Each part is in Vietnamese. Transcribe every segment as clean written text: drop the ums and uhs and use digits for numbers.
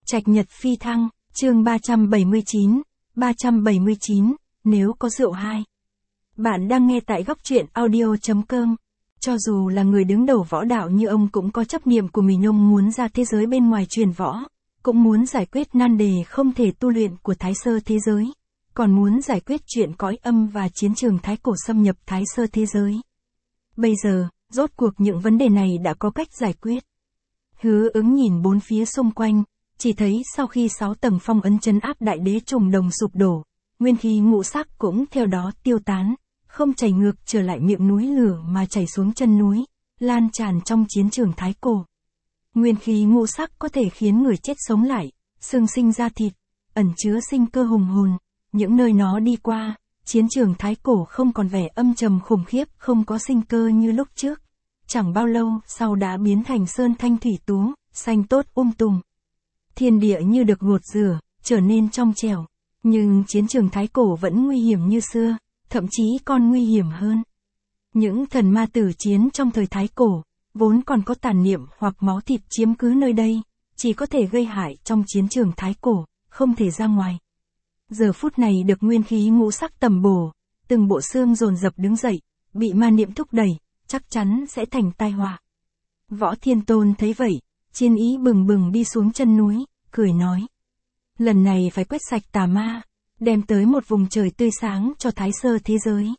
Trạch Nhật Phi Thăng, chương 379, nếu có rượu 2. Bạn đang nghe tại góc truyện audio.com. Cho dù là người đứng đầu võ đạo như ông cũng có chấp niệm của mình, ông muốn ra thế giới bên ngoài truyền võ, cũng muốn giải quyết nan đề không thể tu luyện của Thái Sơ thế giới, còn muốn giải quyết chuyện cõi âm và chiến trường Thái Cổ xâm nhập Thái Sơ thế giới. Bây giờ, rốt cuộc những vấn đề này đã có cách giải quyết. Hứa Ứng nhìn bốn phía xung quanh, chỉ thấy sau khi 6 tầng phong ấn trấn áp đại đế trùng đồng sụp đổ, nguyên khí ngũ sắc cũng theo đó tiêu tán, không chảy ngược trở lại miệng núi lửa mà chảy xuống chân núi, lan tràn trong chiến trường Thái Cổ. Nguyên khí ngũ sắc có thể khiến người chết sống lại, xương sinh ra thịt, ẩn chứa sinh cơ hùng hồn, những nơi nó đi qua, chiến trường Thái Cổ không còn vẻ âm trầm khủng khiếp, không có sinh cơ như lúc trước. Chẳng bao lâu sau đã biến thành sơn thanh thủy tú, xanh tốt tùng. Thiên địa như được gột rửa, trở nên trong trẻo. Nhưng chiến trường Thái Cổ vẫn nguy hiểm như xưa, thậm chí còn nguy hiểm hơn. Những thần ma tử chiến trong thời Thái Cổ, vốn còn có tàn niệm hoặc máu thịt chiếm cứ nơi đây, chỉ có thể gây hại trong chiến trường Thái Cổ, không thể ra ngoài. Giờ phút này được nguyên khí ngũ sắc tầm bổ, từng bộ xương dồn dập đứng dậy, bị ma niệm thúc đẩy, chắc chắn sẽ thành tai họa. Võ Thiên Tôn thấy vậy, chiến ý bừng bừng đi xuống chân núi, cười nói. Lần này phải quét sạch tà ma, đem tới một vùng trời tươi sáng cho Thái Sơ thế giới.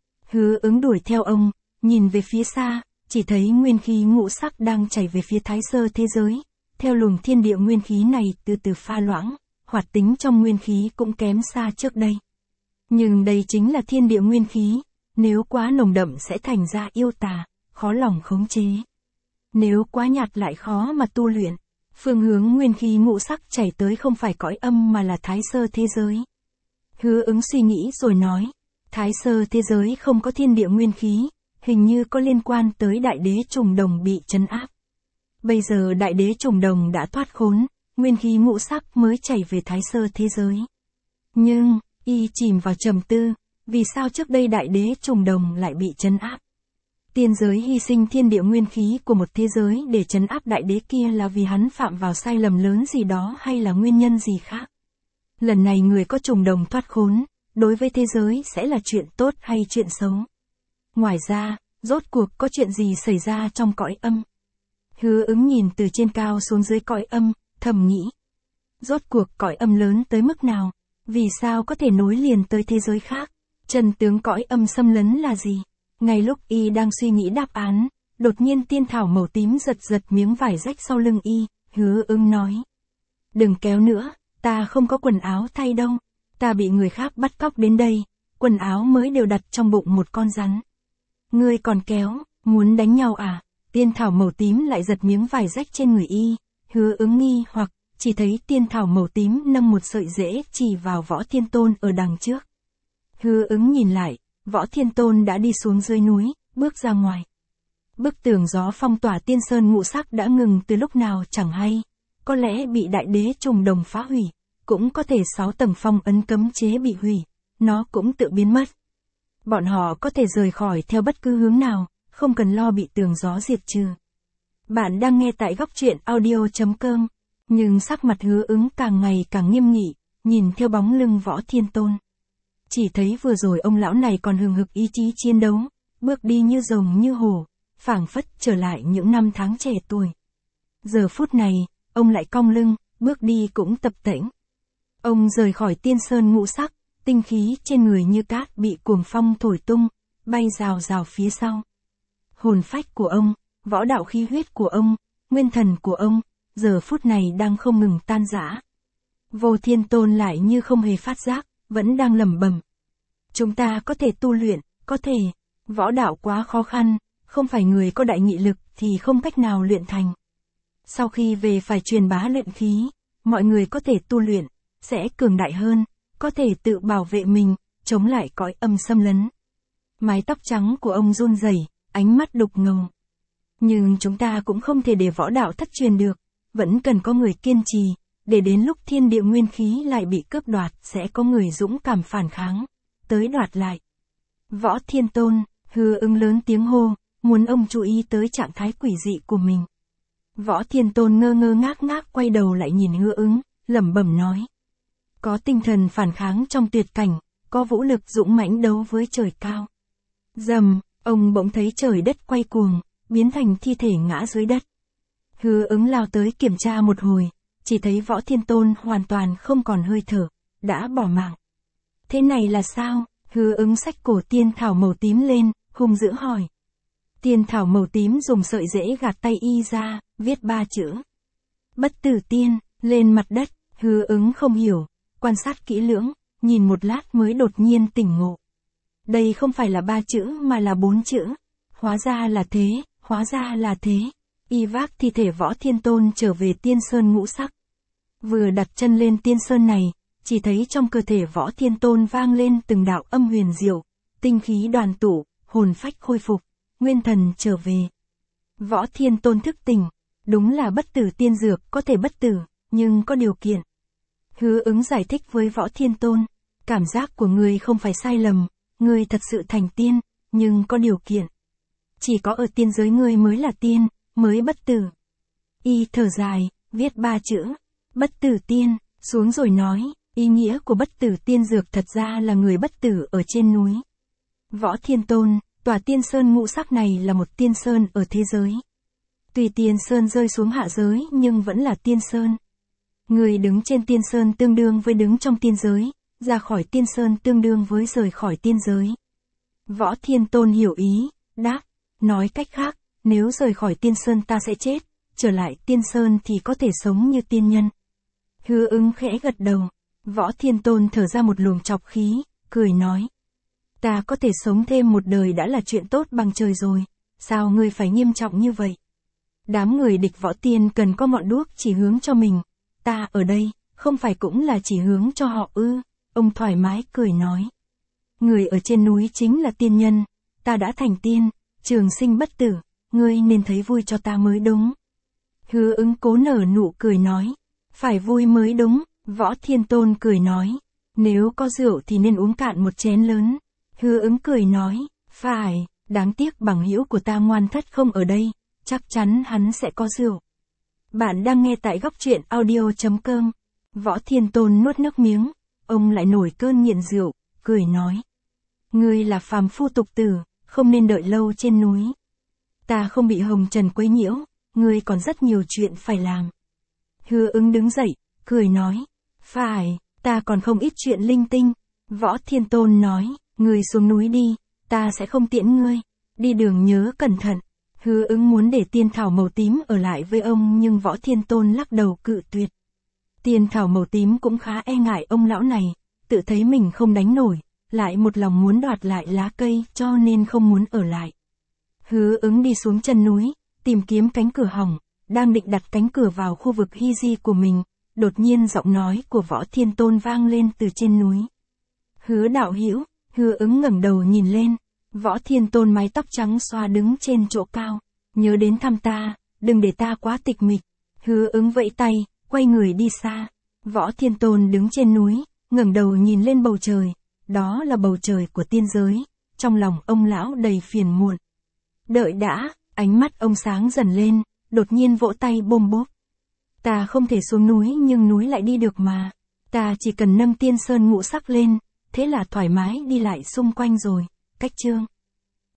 Hứa Ứng đuổi theo ông, nhìn về phía xa, chỉ thấy nguyên khí ngũ sắc đang chảy về phía Thái Sơ thế giới. Theo luồng thiên địa nguyên khí này từ từ pha loãng, hoạt tính trong nguyên khí cũng kém xa trước đây. Nhưng đây chính là thiên địa nguyên khí, nếu quá nồng đậm sẽ thành ra yêu tà, khó lòng khống chế. Nếu quá nhạt lại khó mà tu luyện. Phương hướng nguyên khí ngũ sắc chảy tới không phải cõi âm mà là Thái Sơ thế giới. Hứa Ứng suy nghĩ rồi nói, Thái Sơ thế giới không có thiên địa nguyên khí, hình như có liên quan tới đại đế trùng đồng bị trấn áp. Bây giờ đại đế trùng đồng đã thoát khốn, nguyên khí ngũ sắc mới chảy về Thái Sơ thế giới. Nhưng, y chìm vào trầm tư, vì sao trước đây đại đế trùng đồng lại bị trấn áp? Tiên giới hy sinh thiên địa nguyên khí của một thế giới để trấn áp đại đế kia là vì hắn phạm vào sai lầm lớn gì đó hay là nguyên nhân gì khác? Lần này người có trùng đồng thoát khốn, đối với thế giới sẽ là chuyện tốt hay chuyện xấu? Ngoài ra, rốt cuộc có chuyện gì xảy ra trong cõi âm? Hứa Ứng nhìn từ trên cao xuống dưới cõi âm, thầm nghĩ. Rốt cuộc cõi âm lớn tới mức nào? Vì sao có thể nối liền tới thế giới khác? Chân tướng cõi âm xâm lấn là gì? Ngay lúc y đang suy nghĩ đáp án, đột nhiên tiên thảo màu tím giật giật miếng vải rách sau lưng y, Hứa Ứng nói. Đừng kéo nữa, ta không có quần áo thay đâu, ta bị người khác bắt cóc đến đây, quần áo mới đều đặt trong bụng một con rắn. Ngươi còn kéo, muốn đánh nhau à? Tiên thảo màu tím lại giật miếng vải rách trên người y, Hứa Ứng nghi hoặc, chỉ thấy tiên thảo màu tím nâng một sợi rễ chỉ vào Võ Thiên Tôn ở đằng trước. Hứa Ứng nhìn lại. Võ Thiên Tôn đã đi xuống dưới núi, bước ra ngoài. Bức tường gió phong tỏa tiên sơn ngũ sắc đã ngừng từ lúc nào chẳng hay. Có lẽ bị đại đế trùng đồng phá hủy, cũng có thể 6 tầng phong ấn cấm chế bị hủy, nó cũng tự biến mất. Bọn họ có thể rời khỏi theo bất cứ hướng nào, không cần lo bị tường gió diệt trừ. Bạn đang nghe tại góc truyện audio.com, nhưng sắc mặt Hứa Ứng càng ngày càng nghiêm nghị, nhìn theo bóng lưng Võ Thiên Tôn. Chỉ thấy vừa rồi ông lão này còn hừng hực ý chí chiến đấu, bước đi như rồng như hổ, phảng phất trở lại những năm tháng trẻ tuổi. Giờ phút này, ông lại cong lưng, bước đi cũng tập tễnh. Ông rời khỏi tiên sơn ngũ sắc, tinh khí trên người như cát bị cuồng phong thổi tung, bay rào rào phía sau. Hồn phách của ông, võ đạo khí huyết của ông, nguyên thần của ông, giờ phút này đang không ngừng tan rã. Vô Thiên Tôn lại như không hề phát giác, vẫn đang lẩm bẩm. Chúng ta có thể tu luyện, có thể. Võ đạo quá khó khăn, không phải người có đại nghị lực thì không cách nào luyện thành. Sau khi về phải truyền bá luyện khí, mọi người có thể tu luyện, sẽ cường đại hơn, có thể tự bảo vệ mình, chống lại cõi âm xâm lấn. Mái tóc trắng của ông run rẩy, ánh mắt đục ngầu. Nhưng chúng ta cũng không thể để võ đạo thất truyền được, vẫn cần có người kiên trì. Để đến lúc thiên địa nguyên khí lại bị cướp đoạt sẽ có người dũng cảm phản kháng, tới đoạt lại. Võ Thiên Tôn, Hứa Ứng lớn tiếng hô, muốn ông chú ý tới trạng thái quỷ dị của mình. Võ Thiên Tôn ngơ ngơ ngác ngác quay đầu lại nhìn Hứa Ứng, lẩm bẩm nói. Có tinh thần phản kháng trong tuyệt cảnh, có vũ lực dũng mãnh đấu với trời cao. Rầm, ông bỗng thấy trời đất quay cuồng, biến thành thi thể ngã dưới đất. Hứa Ứng lao tới kiểm tra một hồi, chỉ thấy Võ Thiên Tôn hoàn toàn không còn hơi thở, đã bỏ mạng. Thế này là sao? Hứa Ứng xách cổ tiên thảo màu tím lên, hung dữ hỏi. Tiên thảo màu tím dùng sợi rễ gạt tay y ra, viết 3 chữ. Bất tử tiên, lên mặt đất. Hứa Ứng không hiểu, quan sát kỹ lưỡng, nhìn một lát mới đột nhiên tỉnh ngộ. Đây không phải là 3 chữ mà là 4 chữ. Hóa ra là thế, hóa ra là thế. Y vác thi thể Võ Thiên Tôn trở về Tiên Sơn ngũ sắc. Vừa đặt chân lên Tiên Sơn này, chỉ thấy trong cơ thể Võ Thiên Tôn vang lên từng đạo âm huyền diệu, tinh khí đoàn tụ, hồn phách khôi phục, nguyên thần trở về. Võ Thiên Tôn thức tỉnh, đúng là bất tử tiên dược có thể bất tử, nhưng có điều kiện. Hứa Ứng giải thích với Võ Thiên Tôn, cảm giác của ngươi không phải sai lầm, ngươi thật sự thành tiên, nhưng có điều kiện. Chỉ có ở tiên giới ngươi mới là tiên, mới bất tử. Y thở dài, viết 3 chữ, bất tử tiên, xuống rồi nói, ý nghĩa của bất tử tiên dược thật ra là người bất tử ở trên núi. Võ Thiên Tôn, tòa Tiên Sơn ngũ sắc này là một tiên sơn ở thế giới. Tuy Tiên Sơn rơi xuống hạ giới nhưng vẫn là Tiên Sơn. Người đứng trên Tiên Sơn tương đương với đứng trong tiên giới, ra khỏi Tiên Sơn tương đương với rời khỏi tiên giới. Võ Thiên Tôn hiểu ý, đáp, nói cách khác, nếu rời khỏi Tiên Sơn ta sẽ chết, trở lại Tiên Sơn thì có thể sống như tiên nhân. Hứa Ứng khẽ gật đầu, Võ Thiên Tôn thở ra một luồng trọc khí, cười nói. Ta có thể sống thêm một đời đã là chuyện tốt bằng trời rồi, sao ngươi phải nghiêm trọng như vậy? Đám người địch võ tiên cần có ngọn đuốc chỉ hướng cho mình, ta ở đây, không phải cũng là chỉ hướng cho họ ư? Ông thoải mái cười nói. Người ở trên núi chính là tiên nhân, ta đã thành tiên, trường sinh bất tử, ngươi nên thấy vui cho ta mới đúng. Hứa Ứng cố nở nụ cười nói, phải vui mới đúng. Võ Thiên Tôn cười nói, nếu có rượu thì nên uống cạn một chén lớn. Hứa Ứng cười nói, phải, đáng tiếc bằng hữu của ta Ngoan Thất không ở đây, chắc chắn hắn sẽ có rượu. Bạn đang nghe tại góc truyện audio.com. Võ Thiên Tôn nuốt nước miếng, ông lại nổi cơn nghiện rượu, cười nói. Ngươi là phàm phu tục tử, không nên đợi lâu trên núi. Ta không bị hồng trần quấy nhiễu, ngươi còn rất nhiều chuyện phải làm. Hứa Ứng đứng dậy, cười nói. Phải, ta còn không ít chuyện linh tinh. Võ Thiên Tôn nói, ngươi xuống núi đi, ta sẽ không tiễn ngươi. Đi đường nhớ cẩn thận. Hứa Ứng muốn để tiên thảo màu tím ở lại với ông nhưng Võ Thiên Tôn lắc đầu cự tuyệt. Tiên thảo màu tím cũng khá e ngại ông lão này, tự thấy mình không đánh nổi, lại một lòng muốn đoạt lại lá cây cho nên không muốn ở lại. Hứa Ứng đi xuống chân núi, tìm kiếm cánh cửa hỏng, đang định đặt cánh cửa vào khu vực hy di của mình, đột nhiên giọng nói của Võ Thiên Tôn vang lên từ trên núi. Hứa đạo hữu. Hứa Ứng ngẩng đầu nhìn lên, Võ Thiên Tôn mái tóc trắng xóa đứng trên chỗ cao, nhớ đến thăm ta, đừng để ta quá tịch mịch. Hứa Ứng vẫy tay, quay người đi xa. Võ Thiên Tôn đứng trên núi, ngẩng đầu nhìn lên bầu trời, đó là bầu trời của tiên giới, trong lòng ông lão đầy phiền muộn. Đợi đã, ánh mắt ông sáng dần lên, đột nhiên vỗ tay bôm bốp. Ta không thể xuống núi nhưng núi lại đi được mà, ta chỉ cần nâng Tiên Sơn ngũ sắc lên, thế là thoải mái đi lại xung quanh rồi. Cách chương